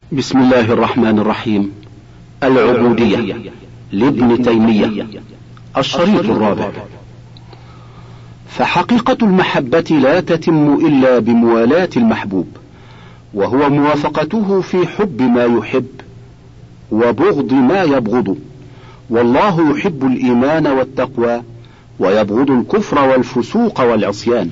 بسم الله الرحمن الرحيم. العبودية لابن تيمية، الشريط الرابع. فحقيقة المحبة لا تتم إلا بموالاة المحبوب، وهو موافقته في حب ما يحب وبغض ما يبغض، والله يحب الإيمان والتقوى ويبغض الكفر والفسوق والعصيان.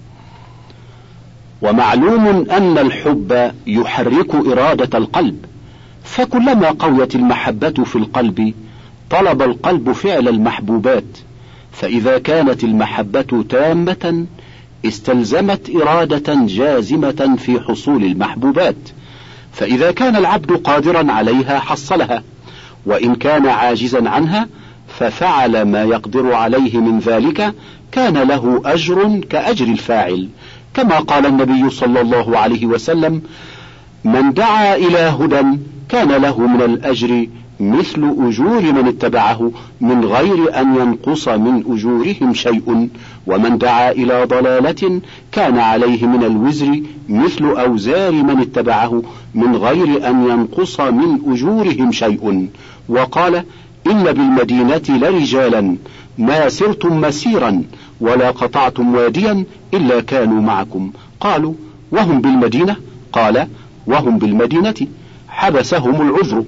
ومعلوم أن الحب يحرك إرادة القلب، فكلما قويت المحبة في القلب طلب القلب فعل المحبوبات، فإذا كانت المحبة تامة استلزمت إرادة جازمة في حصول المحبوبات، فإذا كان العبد قادرا عليها حصلها، وإن كان عاجزا عنها ففعل ما يقدر عليه من ذلك كان له أجر كأجر الفاعل، كما قال النبي صلى الله عليه وسلم: من دعا إلى هدى كان له من الأجر مثل أجور من اتبعه من غير أن ينقص من أجورهم شيء، ومن دعا إلى ضلالة كان عليه من الوزر مثل أوزار من اتبعه من غير أن ينقص من أجورهم شيء. وقال: إن بالمدينة لرجالا ما سرتم مسيرا ولا قطعتم واديا إلا كانوا معكم. قالوا: وهم بالمدينة؟ قال: وهم بالمدينة حبسهم العذر.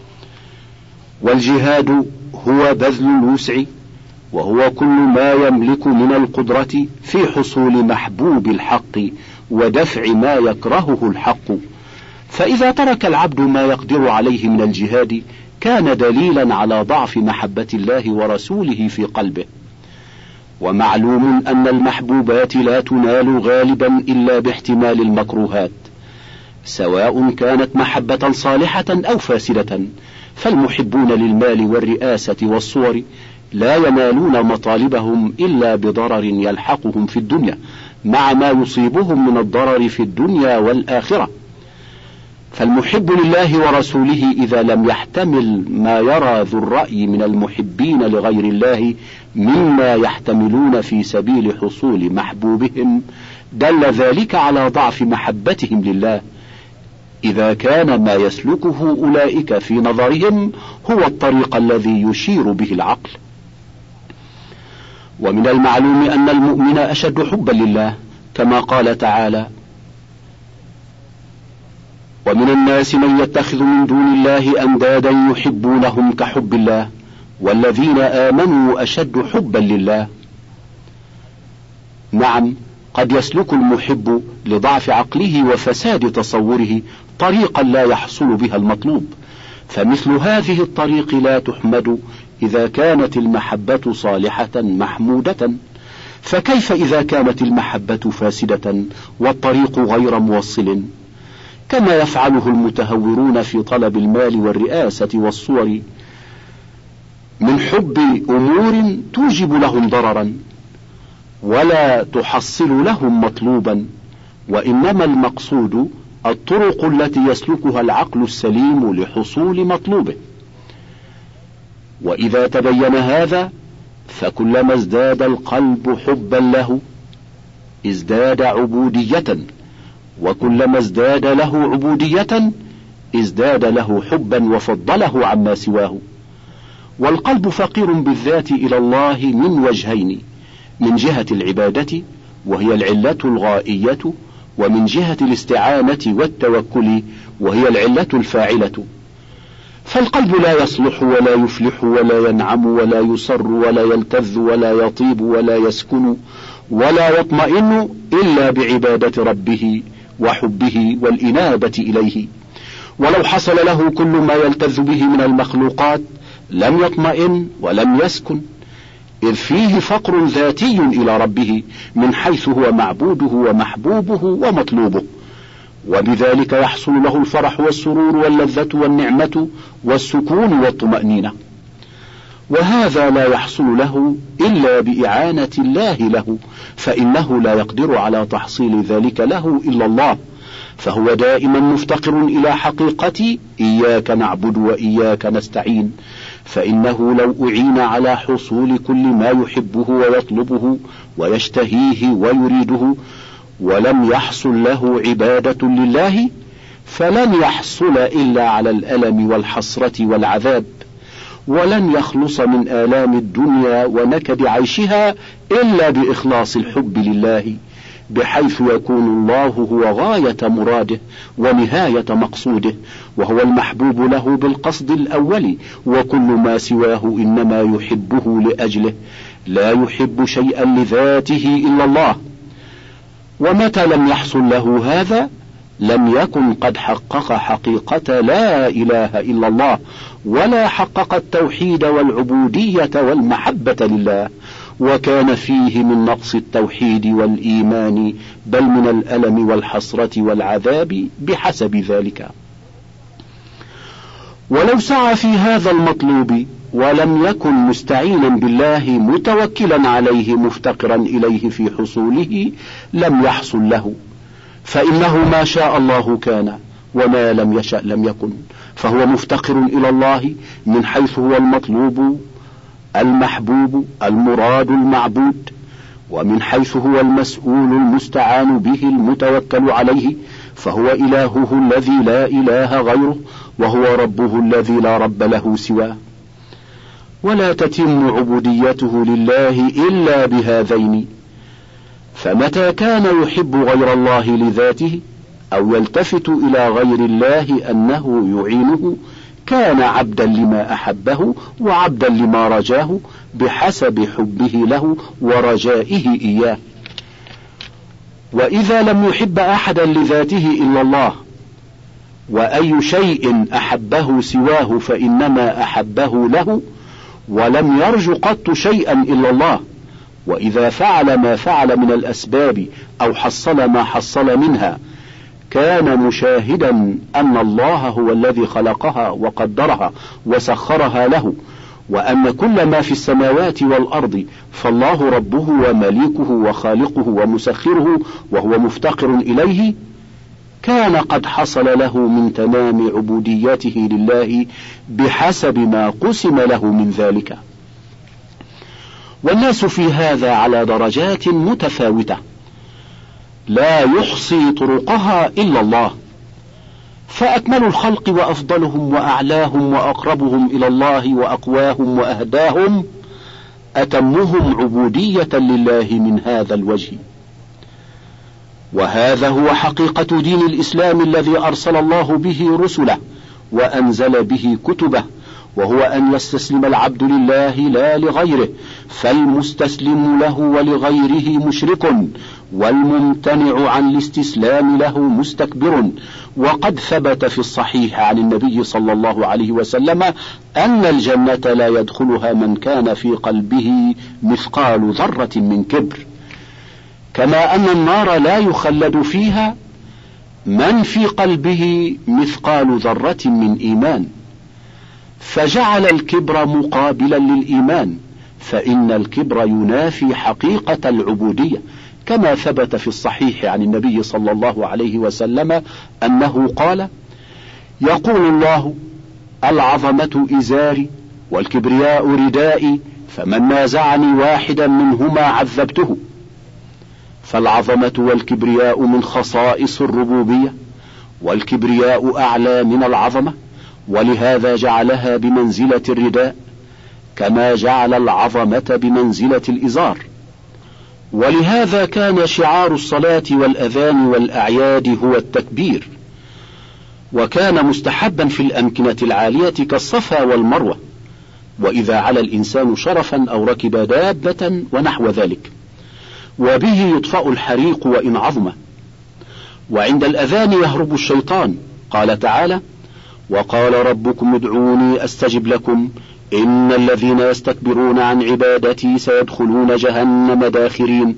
والجهاد هو بذل الوسع، وهو كل ما يملك من القدرة في حصول محبوب الحق ودفع ما يكرهه الحق، فإذا ترك العبد ما يقدر عليه من الجهاد كان دليلا على ضعف محبة الله ورسوله في قلبه. ومعلوم أن المحبوبات لا تنال غالبا إلا باحتمال المكروهات، سواء كانت محبة صالحة أو فاسدة، فالمحبون للمال والرئاسة والصور لا ينالون مطالبهم إلا بضرر يلحقهم في الدنيا مع ما يصيبهم من الضرر في الدنيا والآخرة. فالمحب لله ورسوله إذا لم يحتمل ما يرى ذو الرأي من المحبين لغير الله مما يحتملون في سبيل حصول محبوبهم دل ذلك على ضعف محبتهم لله، إذا كان ما يسلكه أولئك في نظرهم هو الطريق الذي يشير به العقل. ومن المعلوم أن المؤمن أشد حبا لله، كما قال تعالى: ومن الناس من يتخذ من دون الله أندادا يحبونهم كحب الله والذين آمنوا أشد حبا لله. نعم، قد يسلك المحب لضعف عقله وفساد تصوره طريقا لا يحصل بها المطلوب، فمثل هذه الطريق لا تحمد إذا كانت المحبة صالحة محمودة، فكيف إذا كانت المحبة فاسدة والطريق غير موصل، كما يفعله المتهورون في طلب المال والرئاسة والصور من حب أمور توجب لهم ضررا ولا تحصل لهم مطلوبا، وإنما المقصود الطرق التي يسلكها العقل السليم لحصول مطلوبه. وإذا تبين هذا فكلما ازداد القلب حبا له ازداد عبودية، وكلما ازداد له عبودية ازداد له حبا وفضله عما سواه. والقلب فقير بالذات إلى الله من وجهين: من جهة العبادة وهي العلة الغائية، ومن جهة الاستعانة والتوكل وهي العلة الفاعلة. فالقلب لا يصلح ولا يفلح ولا ينعم ولا يسر ولا يلتذ ولا يطيب ولا يسكن ولا يطمئن إلا بعبادة ربه وحبه والإنابة إليه. ولو حصل له كل ما يلتذ به من المخلوقات لم يطمئن ولم يسكن، إذ فيه فقر ذاتي إلى ربه من حيث هو معبوده ومحبوبه ومطلوبه، وبذلك يحصل له الفرح والسرور واللذة والنعمة والسكون والطمأنينة. وهذا لا يحصل له إلا بإعانة الله له، فإنه لا يقدر على تحصيل ذلك له إلا الله، فهو دائما مفتقر إلى حقيقة إياك نعبد وإياك نستعين، فإنه لو أعين على حصول كل ما يحبه ويطلبه ويشتهيه ويريده ولم يحصل له عبادة لله فلن يحصل إلا على الألم والحسرة والعذاب، ولن يخلص من آلام الدنيا ونكد عيشها إلا بإخلاص الحب لله، بحيث يكون الله هو غاية مراده ونهاية مقصوده، وهو المحبوب له بالقصد الأول، وكل ما سواه إنما يحبه لأجله، لا يحب شيئا لذاته إلا الله. ومتى لم يحصل له هذا لم يكن قد حقق حقيقة لا إله إلا الله، ولا حقق التوحيد والعبودية والمحبة لله، وكان فيه من نقص التوحيد والإيمان، بل من الألم والحسرة والعذاب بحسب ذلك. ولو سعى في هذا المطلوب ولم يكن مستعينا بالله متوكلا عليه مفتقرا إليه في حصوله لم يحصل له، فإنه ما شاء الله كان، وما لم يشأ لم يكن، فهو مفتقر إلى الله من حيث هو المطلوب المحبوب المراد المعبود، ومن حيث هو المسؤول المستعان به المتوكل عليه، فهو إلهه الذي لا إله غيره، وهو ربه الذي لا رب له سواه. ولا تتم عبوديته لله إلا بهذين، فمتى كان يحب غير الله لذاته أو يلتفت إلى غير الله أنه يعينه كان عبدا لما أحبه وعبدا لما رجاه بحسب حبه له ورجائه إياه. وإذا لم يحب أحدا لذاته إلا الله، وأي شيء أحبه سواه فإنما أحبه له، ولم يرج قط شيئا إلا الله، وإذا فعل ما فعل من الأسباب أو حصل ما حصل منها كان مشاهدا أن الله هو الذي خلقها وقدرها وسخرها له، وأن كل ما في السماوات والأرض فالله ربه ومليكه وخالقه ومسخره وهو مفتقر إليه، كان قد حصل له من تمام عبوديته لله بحسب ما قسم له من ذلك. والناس في هذا على درجات متفاوتة لا يحصي طرقها إلا الله، فأكمل الخلق وأفضلهم وأعلاهم وأقربهم إلى الله وأقواهم وأهداهم أتمهم عبودية لله من هذا الوجه. وهذا هو حقيقة دين الإسلام الذي أرسل الله به رسله وأنزل به كتبه، وهو أن يستسلم العبد لله لا لغيره، فالمستسلم له ولغيره مشرك، والممتنع عن الاستسلام له مستكبر. وقد ثبت في الصحيح عن النبي صلى الله عليه وسلم أن الجنة لا يدخلها من كان في قلبه مثقال ذرة من كبر، كما أن النار لا يخلد فيها من في قلبه مثقال ذرة من إيمان، فجعل الكبر مقابلا للإيمان، فإن الكبر ينافي حقيقة العبودية، كما ثبت في الصحيح عن النبي صلى الله عليه وسلم أنه قال: يقول الله: العظمة إزاري والكبرياء ردائي، فمن نازعني واحدا منهما عذبته. فالعظمة والكبرياء من خصائص الربوبية، والكبرياء أعلى من العظمة، ولهذا جعلها بمنزلة الرداء، كما جعل العظمة بمنزلة الإزار. ولهذا كان شعار الصلاة والأذان والأعياد هو التكبير، وكان مستحبا في الأمكنة العالية كالصفا والمروة، وإذا على الإنسان شرفا أو ركب دابة ونحو ذلك، وبه يطفأ الحريق وإن عظمه. وعند الأذان يهرب الشيطان، قال تعالى: وقال ربكم ادعوني أستجب لكم إن الذين يستكبرون عن عبادتي سيدخلون جهنم داخرين.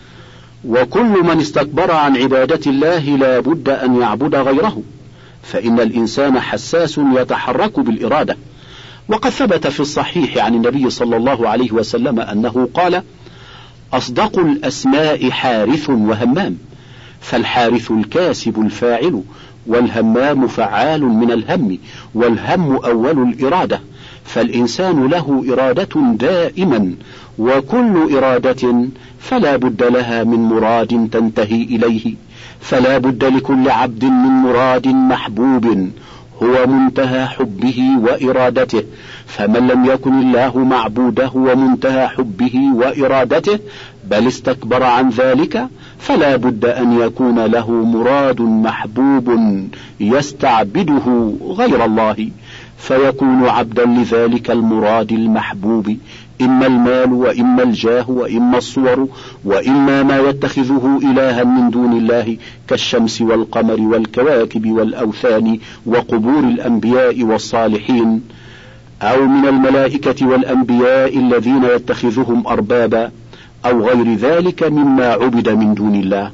وكل من استكبر عن عبادة الله لا بد أن يعبد غيره، فإن الإنسان حساس يتحرك بالإرادة. وقد ثبت في الصحيح عن النبي صلى الله عليه وسلم أنه قال: أصدق الأسماء حارث وهمام، فالحارث الكاسب الفاعل، والهمام فعال من الهم، والهم أول الإرادة، فالإنسان له إرادة دائما، وكل إرادة فلا بد لها من مراد تنتهي إليه، فلا بد لكل عبد من مراد محبوب هو منتهى حبه وإرادته، فمن لم يكن الله معبوده ومنتهى حبه وإرادته بل استكبر عن ذلك، فلا بد أن يكون له مراد محبوب يستعبده غير الله، فيكون عبدا لذلك المراد المحبوب، إما المال وإما الجاه وإما الصور وإما ما يتخذه إلها من دون الله كالشمس والقمر والكواكب والأوثان وقبور الأنبياء والصالحين، أو من الملائكة والأنبياء الذين يتخذهم أربابا، أو غير ذلك مما عبد من دون الله.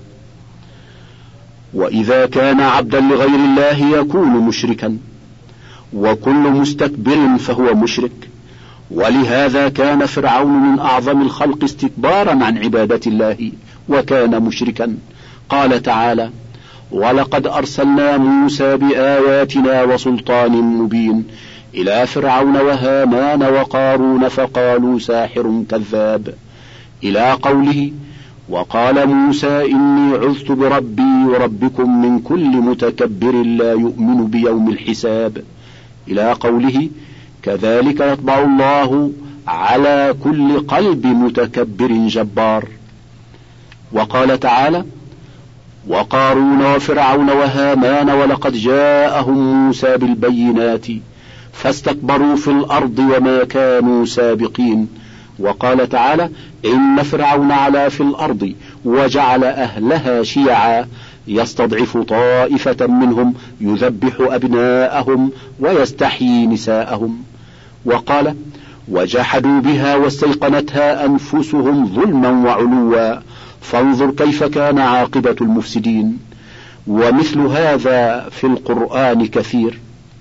وإذا كان عبدا لغير الله يكون مشركا، وكل مستكبر فهو مشرك. ولهذا كان فرعون من أعظم الخلق استكبارا عن عبادة الله وكان مشركا. قال تعالى: ولقد أرسلنا موسى بآياتنا وسلطان مبين إلى فرعون وهامان وقارون فقالوا ساحر كذاب، إلى قوله: وقال موسى إني عذت بربي وربكم من كل متكبر لا يؤمن بيوم الحساب، إلى قوله: كذلك يطبع الله على كل قلب متكبر جبار. وقال تعالى: وقارون وفرعون وهامان ولقد جاءهم موسى بالبينات فاستكبروا في الأرض وما كانوا سابقين. وقال تعالى: إن فرعون علا في الأرض وجعل أهلها شيعا يستضعف طائفة منهم يذبح أبناءهم ويستحيي نساءهم. وقال: وجحدوا بها واستيقنتها أنفسهم ظلما وعلوا فانظر كيف كان عاقبة المفسدين. ومثل هذا في القرآن كثير.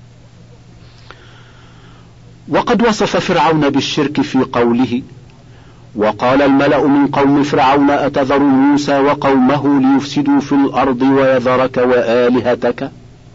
وقد وصف فرعون بالشرك في قوله: وقال الملأ من قوم فرعون أتذر موسى وقومه ليفسدوا في الأرض ويذرك وآلهتك.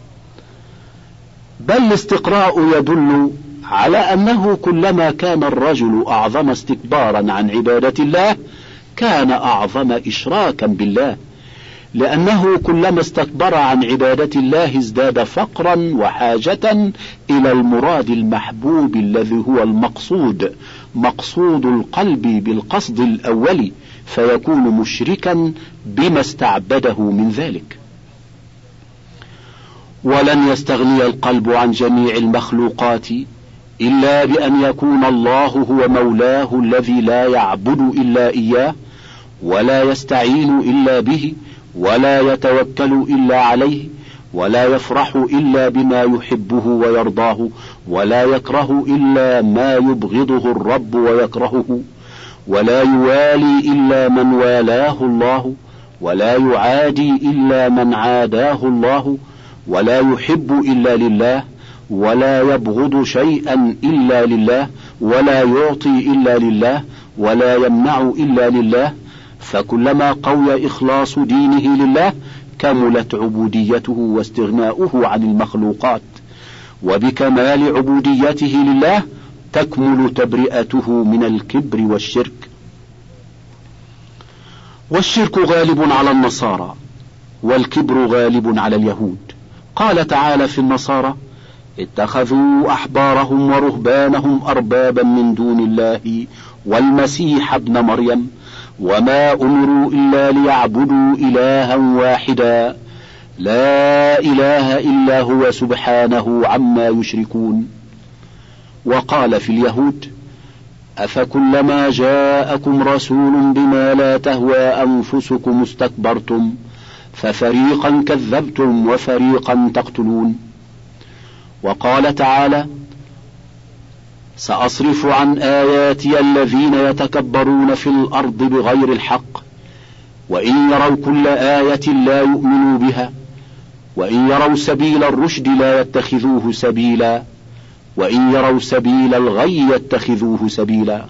بل الاستقراء يدل على أنه كلما كان الرجل أعظم استكبارا عن عبادة الله كان أعظم إشراكا بالله، لأنه كلما استكبر عن عبادة الله ازداد فقرا وحاجة إلى المراد المحبوب الذي هو المقصود، مقصود القلب بالقصد الأولي، فيكون مشركا بما استعبده من ذلك. ولن يستغني القلب عن جميع المخلوقات إلا بأن يكون الله هو مولاه الذي لا يعبد إلا إياه ولا يستعين إلا به ولا يتوكل إلا عليه ولا يفرح إلا بما يحبه ويرضاه ولا يكره إلا ما يبغضه الرب ويكرهه ولا يوالي إلا من والاه الله ولا يعادي إلا من عاداه الله ولا يحب إلا لله ولا يبغض شيئا إلا لله ولا يعطي إلا لله ولا يمنع إلا لله. فكلما قوي إخلاص دينه لله كملت عبوديته واستغناؤه عن المخلوقات، وبكمال عبوديته لله تكمل تبرئته من الكبر والشرك. والشرك غالب على النصارى والكبر غالب على اليهود. قال تعالى في النصارى: اتخذوا أحبارهم ورهبانهم أربابا من دون الله والمسيح ابن مريم وما أمروا إلا ليعبدوا إلها واحدا لا إله إلا هو سبحانه عما يشركون. وقال في اليهود: أفكلما جاءكم رسول بما لا تهوى أنفسكم استكبرتم ففريقا كذبتم وفريقا تقتلون. وقال تعالى: سأصرف عن آياتي الذين يتكبرون في الأرض بغير الحق وإن يروا كل آية لا يؤمنوا بها وإن يروا سبيل الرشد لا يتخذوه سبيلا وإن يروا سبيل الغي يتخذوه سبيلا.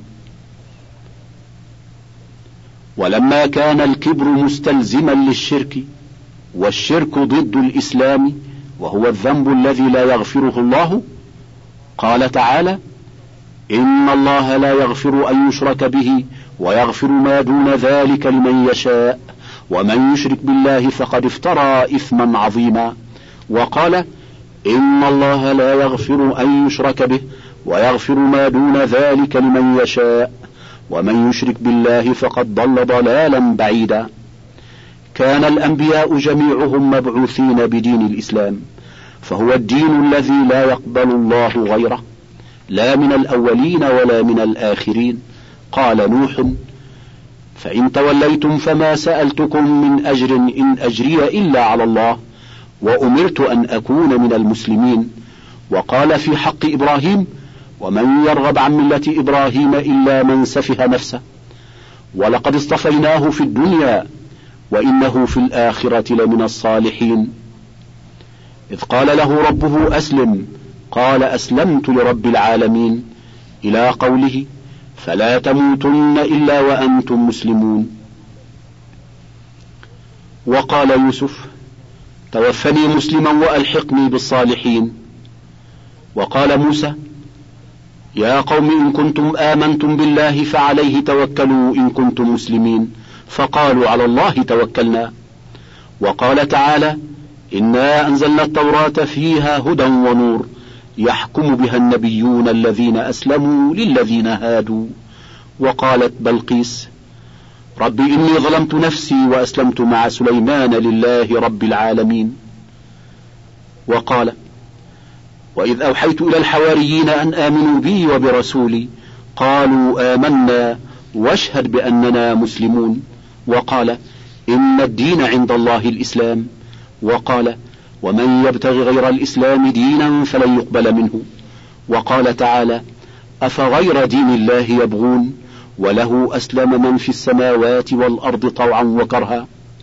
ولما كان الكبر مستلزما للشرك والشرك ضد الإسلام وهو الذنب الذي لا يغفره الله، قال تعالى: إن الله لا يغفر أن يشرك به ويغفر ما دون ذلك لمن يشاء ومن يشرك بالله فقد افترى إثما عظيما. وقال: إن الله لا يغفر أن يشرك به ويغفر ما دون ذلك لمن يشاء ومن يشرك بالله فقد ضل ضلالا بعيدا. كان الأنبياء جميعهم مبعوثين بدين الإسلام، فهو الدين الذي لا يقبل الله غيره، لا من الأولين ولا من الآخرين. قال نوح: فإن توليتم فما سألتكم من أجر إن أجري إلا على الله وأمرت أن أكون من المسلمين. وقال في حق إبراهيم: ومن يرغب عن ملة إبراهيم إلا من سفه نفسه ولقد اصطفيناه في الدنيا وإنه في الآخرة لمن الصالحين. إذ قال له ربه أسلم قال أسلمت لرب العالمين، إلى قوله: فلا تموتن إلا وأنتم مسلمون. وقال يوسف: توفني مسلما وألحقني بالصالحين. وقال موسى: يا قوم إن كنتم آمنتم بالله فعليه توكلوا إن كنتم مسلمين، فقالوا على الله توكلنا. وقال تعالى: إنا أنزلنا التوراة فيها هدى ونور يحكم بها النبيون الذين أسلموا للذين هادوا. وقالت بلقيس: رب إني ظلمت نفسي وأسلمت مع سليمان لله رب العالمين. وقال: وإذ أوحيت إلى الحواريين أن آمنوا بي وبرسولي قالوا آمنا واشهد بأننا مسلمون. وقال: إن الدين عند الله الإسلام. وقال: ومن يبتغ غير الإسلام دينا فلن يقبل منه. وقال تعالى: أفغير دين الله يبغون وله أسلم من في السماوات والأرض طوعا وكرها.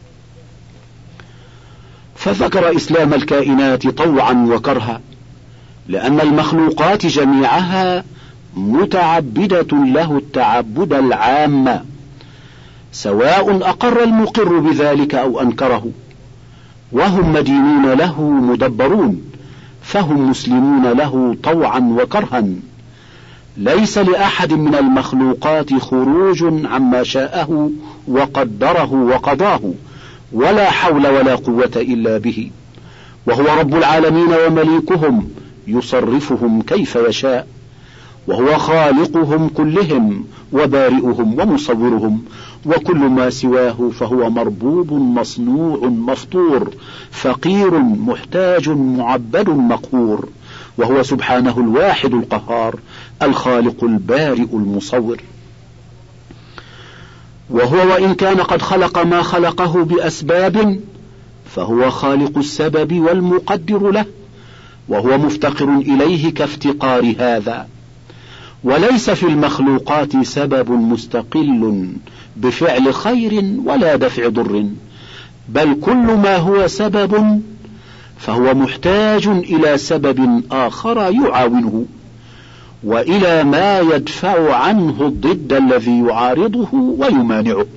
فذكر إسلام الكائنات طوعا وكرها لأن المخلوقات جميعها متعبدة له التعبد العام، سواء أقر المقر بذلك أو أنكره، وهم مدينون له مدبرون، فهم مسلمون له طوعا وكرها. ليس لأحد من المخلوقات خروج عما شاءه وقدره وقضاه، ولا حول ولا قوة إلا به، وهو رب العالمين ومليكهم يصرفهم كيف يشاء، وهو خالقهم كلهم وبارئهم ومصورهم، وكل ما سواه فهو مربوب مصنوع مفطور فقير محتاج معبد مقهور، وهو سبحانه الواحد القهار الخالق البارئ المصور. وهو وإن كان قد خلق ما خلقه بأسباب فهو خالق السبب والمقدر له، وهو مفتقر إليه كافتقار هذا. وليس في المخلوقات سبب مستقل بفعل خير ولا دفع ضر، بل كل ما هو سبب فهو محتاج إلى سبب آخر يعاونه، وإلى ما يدفع عنه الضد الذي يعارضه ويمانعه.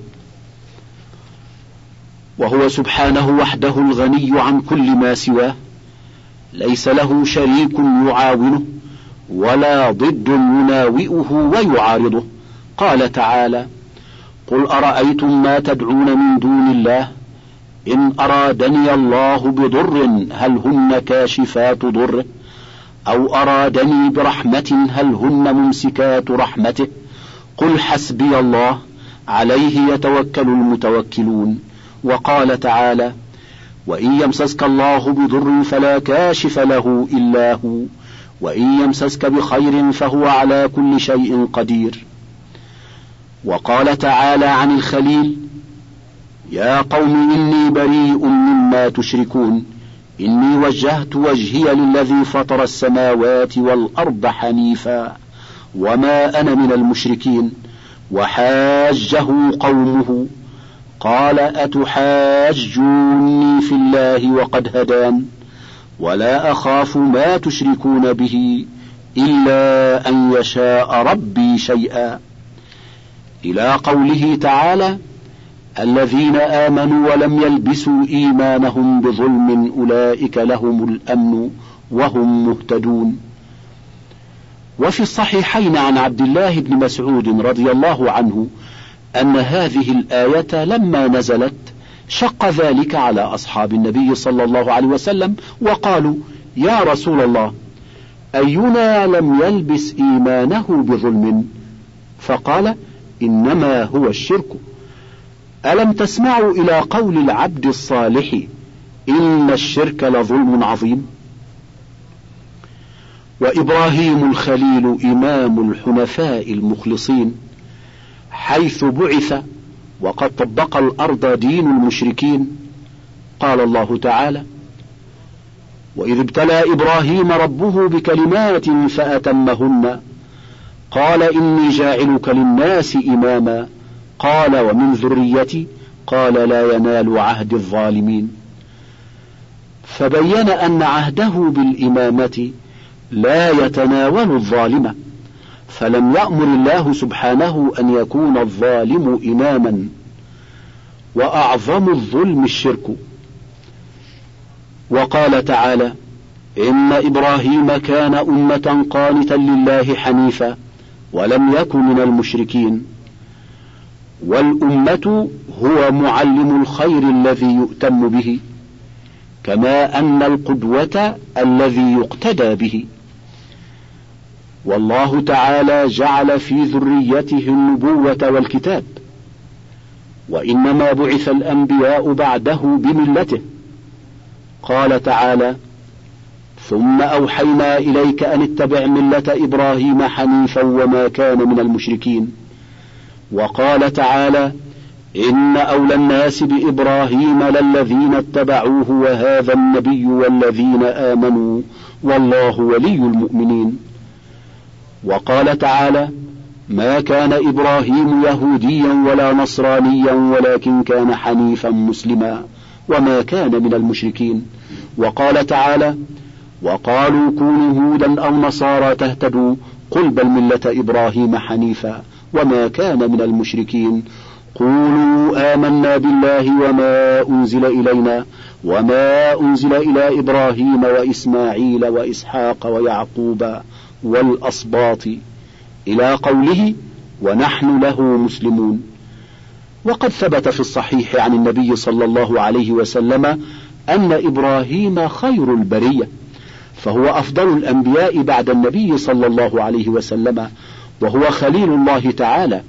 وهو سبحانه وحده الغني عن كل ما سواه، ليس له شريك يعاونه ولا ضد يناوئه ويعارضه. قال تعالى: قل أرأيتم ما تدعون من دون الله إن أرادني الله بضر هل هن كاشفات ضره أو أرادني برحمة هل هن ممسكات رحمته قل حسبي الله عليه يتوكل المتوكلون. وقال تعالى: وإن يمسسك الله بضر فلا كاشف له إلا هو وإن يمسسك بخير فهو على كل شيء قدير. وقال تعالى عن الخليل: يا قوم إني بريء مما تشركون إني وجهت وجهي للذي فطر السماوات والأرض حنيفا وما أنا من المشركين. وحاجه قومه قال: أتحاجوني في الله وقد هدان ولا أخاف ما تشركون به إلا أن يشاء ربي شيئا، إلى قوله تعالى: الذين آمنوا ولم يلبسوا إيمانهم بظلم أولئك لهم الأمن وهم مهتدون. وفي الصحيحين عن عبد الله بن مسعود رضي الله عنه أن هذه الآية لما نزلت شق ذلك على أصحاب النبي صلى الله عليه وسلم، وقالوا: يا رسول الله، أينا لم يلبس إيمانه بظلم؟ فقال: إنما هو الشرك. ألم تسمعوا إلى قول العبد الصالح: إن الشرك لظلم عظيم؟ وإبراهيم الخليل إمام الحنفاء المخلصين، حيث بعث وقد طبق الأرض دين المشركين. قال الله تعالى: وإذ ابتلى إبراهيم ربه بكلمات فأتمهن قال إني جاعلك للناس إماما قال ومن ذريتي قال لا ينال عهد الظالمين. فبين أن عهده بالإمامة لا يتناول الظالم، فلم يأمر الله سبحانه أن يكون الظالم إماما، وأعظم الظلم الشرك. وقال تعالى: إن إبراهيم كان أمة قانتا لله حنيفا ولم يكن من المشركين. والأمة هو معلم الخير الذي يؤتم به، كما أن القدوة الذي يقتدى به. والله تعالى جعل في ذريته النبوة والكتاب، وإنما بعث الأنبياء بعده بملته. قال تعالى: ثم أوحينا إليك أن اتبع ملة إبراهيم حنيفا وما كان من المشركين. وقال تعالى: إن أولى الناس بإبراهيم للذين اتبعوه وهذا النبي والذين آمنوا والله ولي المؤمنين. وقال تعالى: ما كان إبراهيم يهوديا ولا نصرانيا ولكن كان حنيفا مسلما وما كان من المشركين. وقال تعالى: وقالوا كونوا هودا أو نصارى تهتدوا قل بل ملة إبراهيم حنيفا وما كان من المشركين قولوا آمنا بالله وما أنزل إلينا وما أنزل إلى إبراهيم وإسماعيل وإسحاق ويعقوب والأسباط إلى قوله ونحن له مسلمون. وقد ثبت في الصحيح عن النبي صلى الله عليه وسلم أن إبراهيم خير البرية، فهو أفضل الأنبياء بعد النبي صلى الله عليه وسلم، وهو خليل الله تعالى.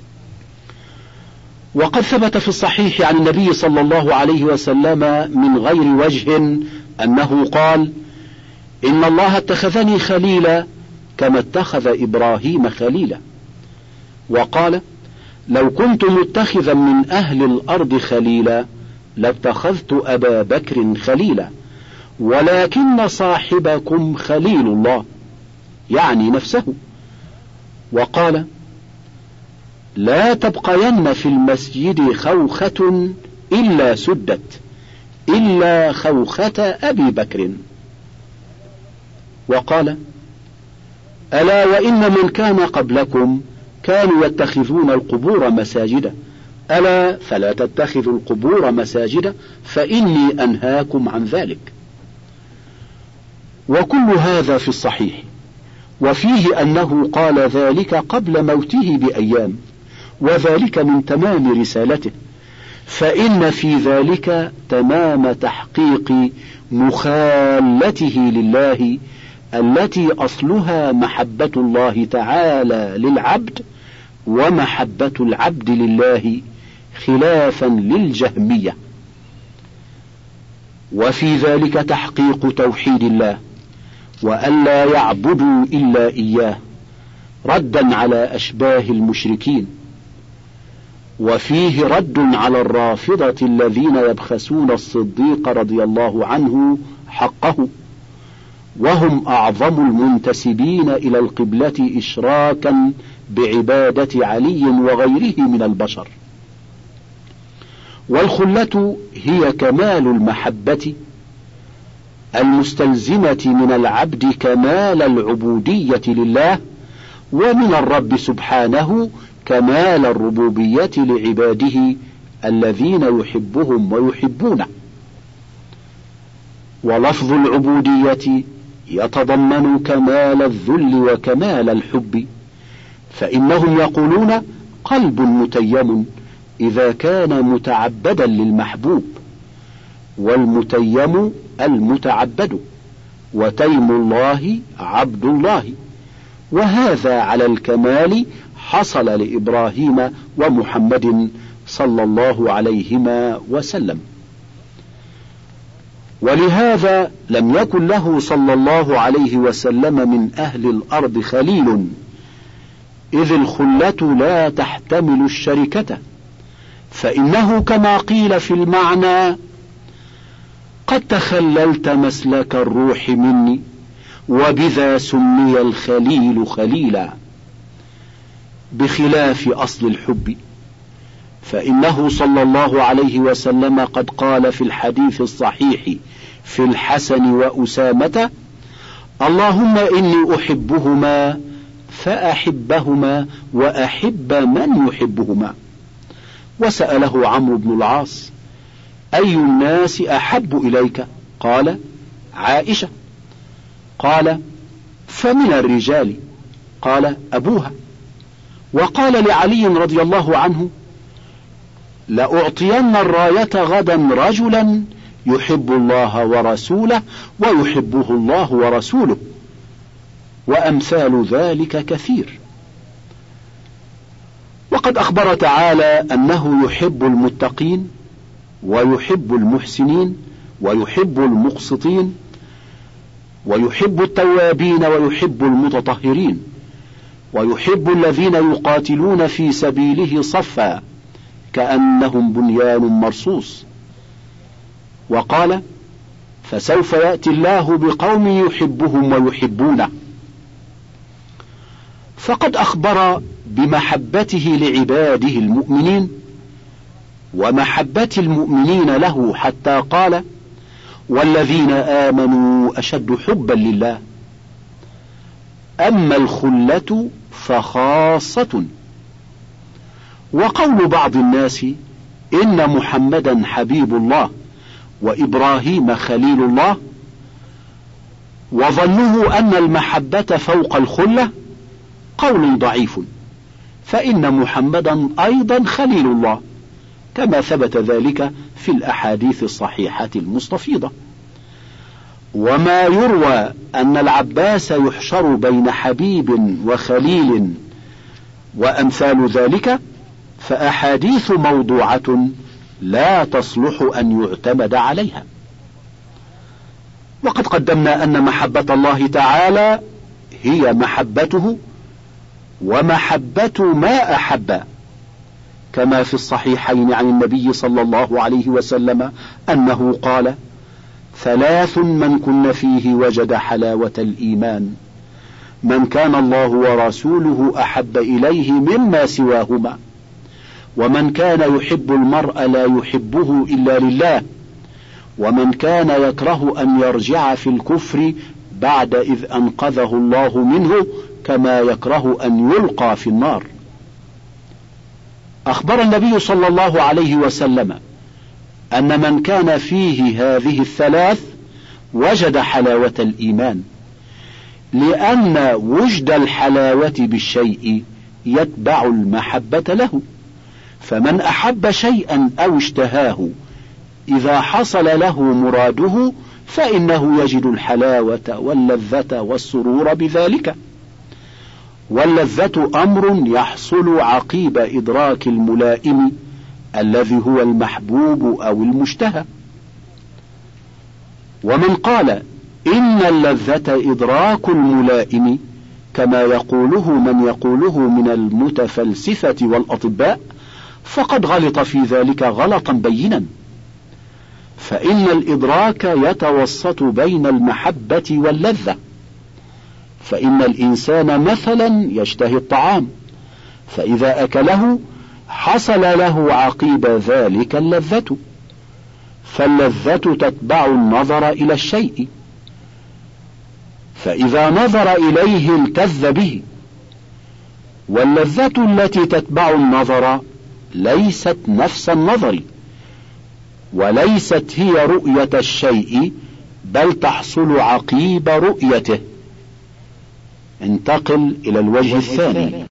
وقد ثبت في الصحيح عن النبي صلى الله عليه وسلم من غير وجه أنه قال: إن الله اتخذني خليلا كما اتخذ إبراهيم خليلا. وقال: لو كنت متخذا من أهل الأرض خليلا لاتخذت أبا بكر خليلا ولكن صاحبكم خليل الله، يعني نفسه. وقال: لا تبقين في المسجد خوخة إلا سدت إلا خوخة أبي بكر. وقال: ألا وإن من كان قبلكم كانوا يتخذون القبور مساجدا، ألا فلا تتخذوا القبور مساجدا فإني أنهاكم عن ذلك. وكل هذا في الصحيح، وفيه أنه قال ذلك قبل موته بأيام، وذلك من تمام رسالته، فإن في ذلك تمام تحقيق مخالته لله التي أصلها محبة الله تعالى للعبد ومحبة العبد لله، خلافا للجهمية. وفي ذلك تحقيق توحيد الله وألا يعبدوا إلا إياه، ردا على أشباه المشركين. وفيه رد على الرافضة الذين يبخسون الصديق رضي الله عنه حقه، وهم أعظم المنتسبين إلى القبلة إشراكا بعبادة علي وغيره من البشر. والخلة هي كمال المحبة المستلزمة من العبد كمال العبودية لله، ومن الرب سبحانه كمال الربوبية لعباده الذين يحبهم ويحبونه. ولفظ العبودية يتضمن كمال الذل وكمال الحب، فإنهم يقولون قلب متيم إذا كان متعبدا للمحبوب، والمتيم المتعبد، وتيم الله عبد الله، وهذا على الكمال حصل لإبراهيم ومحمد صلى الله عليهما وسلم. ولهذا لم يكن له صلى الله عليه وسلم من أهل الأرض خليل، إذ الخلة لا تحتمل الشركة، فإنه كما قيل في المعنى: قد تخللت مسلك الروح مني، وبذا سمي الخليل خليلا، بخلاف أصل الحب، فإنه صلى الله عليه وسلم قد قال في الحديث الصحيح في الحسن وأسامة: اللهم إني أحبهما فأحبهما وأحب من يحبهما. وسأله عمرو بن العاص: أي الناس أحب إليك؟ قال: عائشة. قال: فمن الرجال؟ قال: أبوها. وقال لعلي رضي الله عنه: لأعطين الراية غدا رجلا يحب الله ورسوله ويحبه الله ورسوله، وأمثال ذلك كثير. وقد أخبر تعالى أنه يحب المتقين، ويحب المحسنين، ويحب المقسطين، ويحب التوابين، ويحب المتطهرين، ويحب الذين يقاتلون في سبيله صفا كأنهم بنيان مرصوص. وقال: فسوف يأتي الله بقوم يحبهم ويحبونه. فقد أخبر بمحبته لعباده المؤمنين، ومحبة المؤمنين له، حتى قال: والذين آمنوا أشد حبا لله. أما الخلة فخاصة. وقول بعض الناس إن محمدا حبيب الله وإبراهيم خليل الله، وظنه أن المحبة فوق الخلة، قول ضعيف، فإن محمدا أيضا خليل الله، كما ثبت ذلك في الأحاديث الصحيحة المستفيضة. وما يروى أن العباس يحشر بين حبيب وخليل وأمثال ذلك، فأحاديث موضوعة لا تصلح أن يعتمد عليها. وقد قدمنا أن محبة الله تعالى هي محبته ومحبة ما أحب، كما في الصحيحين عن النبي صلى الله عليه وسلم أنه قال: ثلاث من كن فيه وجد حلاوة الإيمان: من كان الله ورسوله أحب إليه مما سواهما، ومن كان يحب المرء لا يحبه إلا لله، ومن كان يكره أن يرجع في الكفر بعد إذ أنقذه الله منه، كما يكره أن يلقى في النار. أخبر النبي صلى الله عليه وسلم أن من كان فيه هذه الثلاث وجد حلاوة الإيمان، لأن وجد الحلاوة بالشيء يتبع المحبة له، فمن أحب شيئا أو اشتهاه إذا حصل له مراده فإنه يجد الحلاوة واللذة والسرور بذلك. واللذة أمر يحصل عقيب إدراك الملائم الذي هو المحبوب أو المشتهى. ومن قال إن اللذة إدراك الملائم، كما يقوله من يقوله من المتفلسفة والأطباء، فقد غلط في ذلك غلطا بينا، فإن الإدراك يتوسط بين المحبة واللذة. فإن الإنسان مثلا يشتهي الطعام، فإذا أكله حصل له عقيب ذلك اللذة، فاللذة تتبع النظر إلى الشيء، فإذا نظر إليه التذ به. واللذة التي تتبع النظر ليست نفس النظر، وليست هي رؤية الشيء، بل تحصل عقيب رؤيته. انتقل إلى الوجه الثاني.